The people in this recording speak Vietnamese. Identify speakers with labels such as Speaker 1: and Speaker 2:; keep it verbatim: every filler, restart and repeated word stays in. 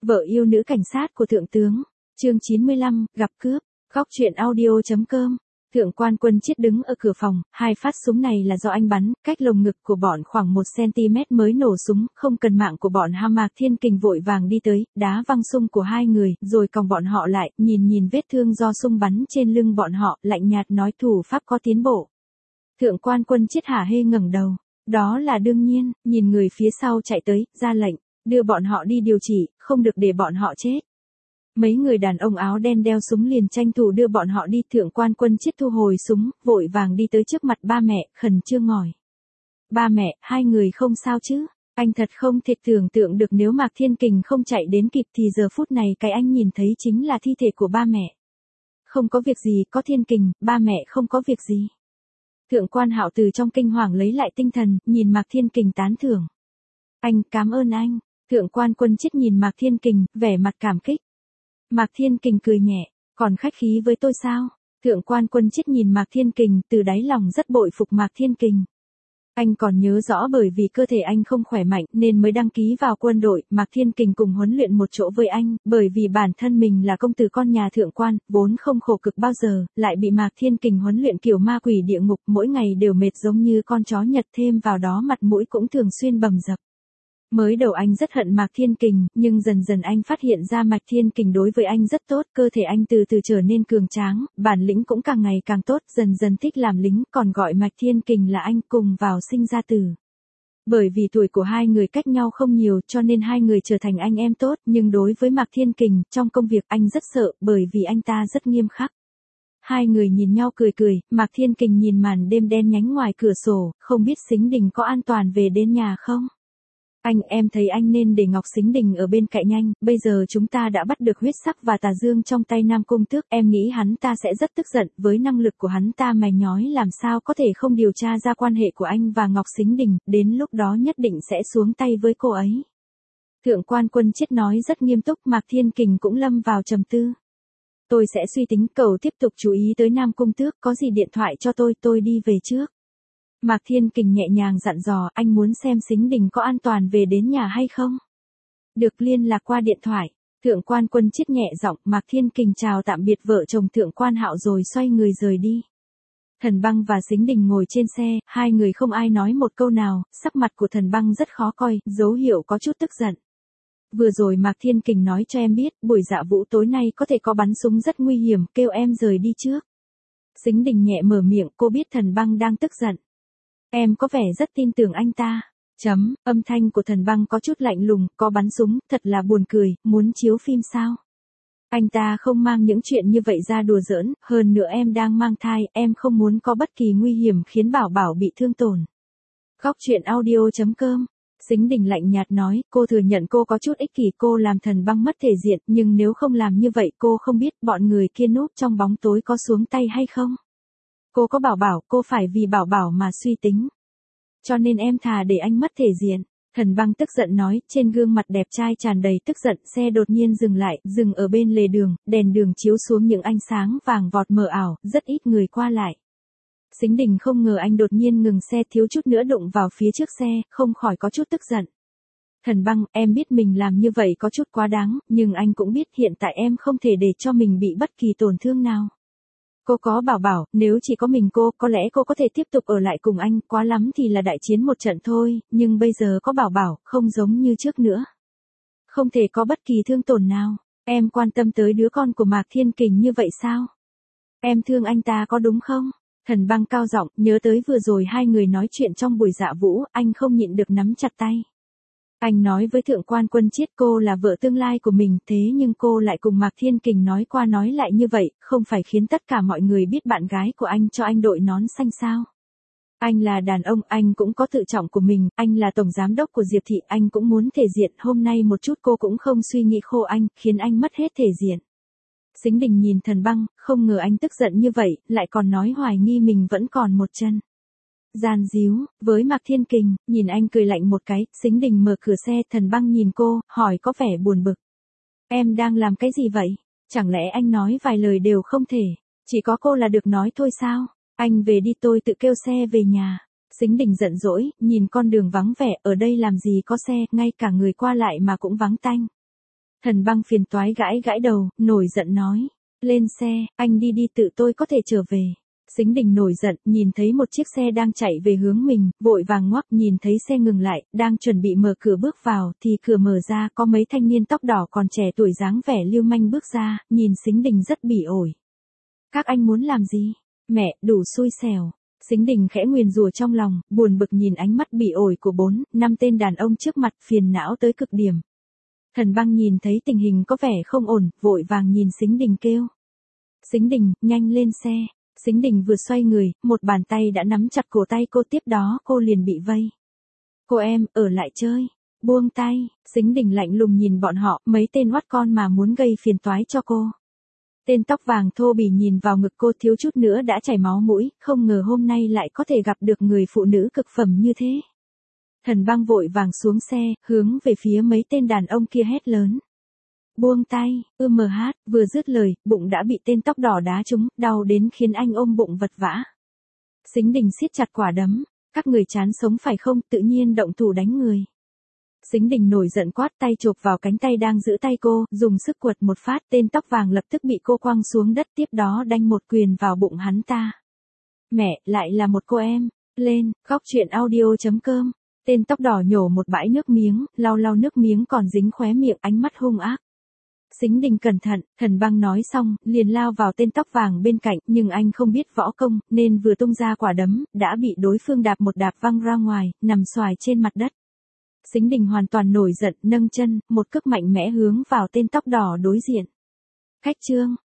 Speaker 1: Vợ yêu nữ cảnh sát của thượng tướng. Chương chín mươi lăm, gặp cướp. Góc truyện audio.com. Thượng quan Quân Chiết đứng ở cửa phòng, hai phát súng này là do anh bắn, cách lồng ngực của bọn khoảng một xăng-ti-mét mới nổ súng, không cần mạng của bọn Hà Mạc Thiên Kình vội vàng đi tới, đá văng súng của hai người, rồi còng bọn họ lại, nhìn nhìn vết thương do súng bắn trên lưng bọn họ, lạnh nhạt nói thủ pháp có tiến bộ. Thượng quan Quân Chiết hả hê ngẩng đầu. Đó là đương nhiên, nhìn người phía sau chạy tới, ra lệnh, đưa bọn họ đi điều trị, không được để bọn họ chết. Mấy người đàn ông áo đen đeo súng liền tranh thủ đưa bọn họ đi. Thượng quan Quân Chiết thu hồi súng, vội vàng đi tới trước mặt ba mẹ, khẩn trương hỏi. Ba mẹ, hai người không sao chứ? Anh thật không thể tưởng tượng được nếu Mạc Thiên Kình không chạy đến kịp thì giờ phút này cái anh nhìn thấy chính là thi thể của ba mẹ. Không có việc gì, có Thiên Kình, ba mẹ không có việc gì. Thượng quan Hạo từ trong kinh hoàng lấy lại tinh thần, nhìn Mạc Thiên Kình tán thưởng. Anh, cảm ơn anh. Thượng quan Quân Chiết nhìn Mạc Thiên Kình, vẻ mặt cảm kích. Mạc Thiên Kình cười nhẹ, còn khách khí với tôi sao? Thượng quan Quân Chiết nhìn Mạc Thiên Kình, từ đáy lòng rất bội phục Mạc Thiên Kình. Anh còn nhớ rõ bởi vì cơ thể anh không khỏe mạnh nên mới đăng ký vào quân đội, Mạc Thiên Kình cùng huấn luyện một chỗ với anh, bởi vì bản thân mình là công tử con nhà thượng quan, vốn không khổ cực bao giờ, lại bị Mạc Thiên Kình huấn luyện kiểu ma quỷ địa ngục, mỗi ngày đều mệt giống như con chó Nhật, thêm vào đó mặt mũi cũng thường xuyên bầm dập. Mới đầu anh rất hận Mạc Thiên Kình, nhưng dần dần anh phát hiện ra Mạc Thiên Kình đối với anh rất tốt, cơ thể anh từ từ trở nên cường tráng, bản lĩnh cũng càng ngày càng tốt, dần dần thích làm lính, còn gọi Mạc Thiên Kình là anh, cùng vào sinh ra tử. Bởi vì tuổi của hai người cách nhau không nhiều cho nên hai người trở thành anh em tốt, nhưng đối với Mạc Thiên Kình, trong công việc anh rất sợ, bởi vì anh ta rất nghiêm khắc. Hai người nhìn nhau cười cười, Mạc Thiên Kình nhìn màn đêm đen nhánh ngoài cửa sổ, không biết Sính Đình có an toàn về đến nhà không? Anh, em thấy anh nên để Ngọc Sính Đình ở bên cạnh anh, bây giờ chúng ta đã bắt được huyết sắc và tà dương trong tay Nam Cung Tước, em nghĩ hắn ta sẽ rất tức giận, với năng lực của hắn ta mày nhói làm sao có thể không điều tra ra quan hệ của anh và Ngọc Sính Đình, đến lúc đó nhất định sẽ xuống tay với cô ấy. Thượng quan Quân Chiết nói rất nghiêm túc, Mạc Thiên Kình cũng lâm vào trầm tư. Tôi sẽ suy tính, cậu tiếp tục chú ý tới Nam Cung Tước, có gì điện thoại cho tôi, tôi đi về trước. Mạc Thiên Kình nhẹ nhàng dặn dò, anh muốn xem Sính Đình có an toàn về đến nhà hay không? Được, liên lạc qua điện thoại. Thượng quan Quân Chiết nhẹ giọng, Mạc Thiên Kình chào tạm biệt vợ chồng Thượng quan Hạo rồi xoay người rời đi. Thần Băng và Sính Đình ngồi trên xe, hai người không ai nói một câu nào, sắc mặt của Thần Băng rất khó coi, dấu hiệu có chút tức giận. Vừa rồi Mạc Thiên Kình nói cho em biết, buổi dạ vũ tối nay có thể có bắn súng rất nguy hiểm, kêu em rời đi trước. Sính Đình nhẹ mở miệng, cô biết Thần Băng đang tức giận. Em có vẻ rất tin tưởng anh ta. Chấm, âm thanh của Thần Băng có chút lạnh lùng, có bắn súng, thật là buồn cười, muốn chiếu phim sao? Anh ta không mang những chuyện như vậy ra đùa giỡn, hơn nữa em đang mang thai, em không muốn có bất kỳ nguy hiểm khiến Bảo Bảo bị thương tổn. Góc truyện audio.com. Sính Đình lạnh nhạt nói, cô thừa nhận cô có chút ích kỷ, cô làm Thần Băng mất thể diện, nhưng nếu không làm như vậy cô không biết bọn người kia núp trong bóng tối có xuống tay hay không. Cô có Bảo Bảo, cô phải vì Bảo Bảo mà suy tính. Cho nên em thà để anh mất thể diện. Thần Băng tức giận nói, trên gương mặt đẹp trai tràn đầy tức giận, xe đột nhiên dừng lại, dừng ở bên lề đường, đèn đường chiếu xuống những ánh sáng vàng vọt mờ ảo, rất ít người qua lại. Sính Đình không ngờ anh đột nhiên ngừng xe, thiếu chút nữa đụng vào phía trước xe, không khỏi có chút tức giận. Thần Băng, em biết mình làm như vậy có chút quá đáng, nhưng anh cũng biết hiện tại em không thể để cho mình bị bất kỳ tổn thương nào. Cô có Bảo Bảo, nếu chỉ có mình cô, có lẽ cô có thể tiếp tục ở lại cùng anh, quá lắm thì là đại chiến một trận thôi, nhưng bây giờ có Bảo Bảo, không giống như trước nữa. Không thể có bất kỳ thương tổn nào, em quan tâm tới đứa con của Mạc Thiên Kình như vậy sao? Em thương anh ta có đúng không? Thần Băng cao giọng, nhớ tới vừa rồi hai người nói chuyện trong buổi dạ vũ, anh không nhịn được nắm chặt tay. Anh nói với Thượng quan Quân Chiết cô là vợ tương lai của mình, thế nhưng cô lại cùng Mạc Thiên Kình nói qua nói lại như vậy, không phải khiến tất cả mọi người biết bạn gái của anh cho anh đội nón xanh sao? Anh là đàn ông, anh cũng có tự trọng của mình, anh là tổng giám đốc của Diệp Thị, anh cũng muốn thể diện, hôm nay một chút cô cũng không suy nghĩ khô anh, khiến anh mất hết thể diện. Sính Đình nhìn Thần Băng, không ngờ anh tức giận như vậy, lại còn nói hoài nghi mình vẫn còn một chân. Gian díu, với Mạc Thiên Kình, nhìn anh cười lạnh một cái, Sính Đình mở cửa xe, Thần Băng nhìn cô, hỏi có vẻ buồn bực. Em đang làm cái gì vậy? Chẳng lẽ anh nói vài lời đều không thể, chỉ có cô là được nói thôi sao? Anh về đi, tôi tự kêu xe về nhà. Sính Đình giận dỗi, nhìn con đường vắng vẻ, ở đây làm gì có xe, ngay cả người qua lại mà cũng vắng tanh. Thần Băng phiền toái gãi gãi đầu, nổi giận nói. Lên xe, anh đi đi tự tôi có thể trở về. Sính Đình nổi giận, nhìn thấy một chiếc xe đang chạy về hướng mình, vội vàng ngoắc nhìn thấy xe ngừng lại, đang chuẩn bị mở cửa bước vào, thì cửa mở ra có mấy thanh niên tóc đỏ còn trẻ tuổi dáng vẻ lưu manh bước ra, nhìn Sính Đình rất bỉ ổi. Các anh muốn làm gì? Mẹ, đủ xui xẻo. Sính Đình khẽ nguyền rủa trong lòng, buồn bực nhìn ánh mắt bỉ ổi của bốn, năm tên đàn ông trước mặt, phiền não tới cực điểm. Thần Băng nhìn thấy tình hình có vẻ không ổn, vội vàng nhìn Sính Đình kêu. Sính Đình, nhanh lên xe. Sính Đình vừa xoay người, một bàn tay đã nắm chặt cổ tay cô, tiếp đó cô liền bị vây. Cô em, ở lại chơi. Buông tay. Sính Đình lạnh lùng nhìn bọn họ, mấy tên oắt con mà muốn gây phiền toái cho cô. Tên tóc vàng thô bỉ nhìn vào ngực cô thiếu chút nữa đã chảy máu mũi, không ngờ hôm nay lại có thể gặp được người phụ nữ cực phẩm như thế. Thần Băng vội vàng xuống xe, hướng về phía mấy tên đàn ông kia hét lớn. Buông tay, ư mờ hát, vừa dứt lời, bụng đã bị tên tóc đỏ đá trúng, đau đến khiến anh ôm bụng vật vã. Sính Đình siết chặt quả đấm, các người chán sống phải không, tự nhiên động thủ đánh người. Sính Đình nổi giận quát, tay chộp vào cánh tay đang giữ tay cô, dùng sức quật một phát, tên tóc vàng lập tức bị cô quăng xuống đất, tiếp đó đanh một quyền vào bụng hắn ta. Mẹ, lại là một cô em. Lên, góc truyện audio chấm com. Tên tóc đỏ nhổ một bãi nước miếng, lau lau nước miếng còn dính khóe miệng, ánh mắt hung ác. Sính Đình cẩn thận, Thần Băng nói xong, liền lao vào tên tóc vàng bên cạnh, nhưng anh không biết võ công, nên vừa tung ra quả đấm, đã bị đối phương đạp một đạp văng ra ngoài, nằm xoài trên mặt đất. Sính Đình hoàn toàn nổi giận, nâng chân, một cước mạnh mẽ hướng vào tên tóc đỏ đối diện. Khách trương,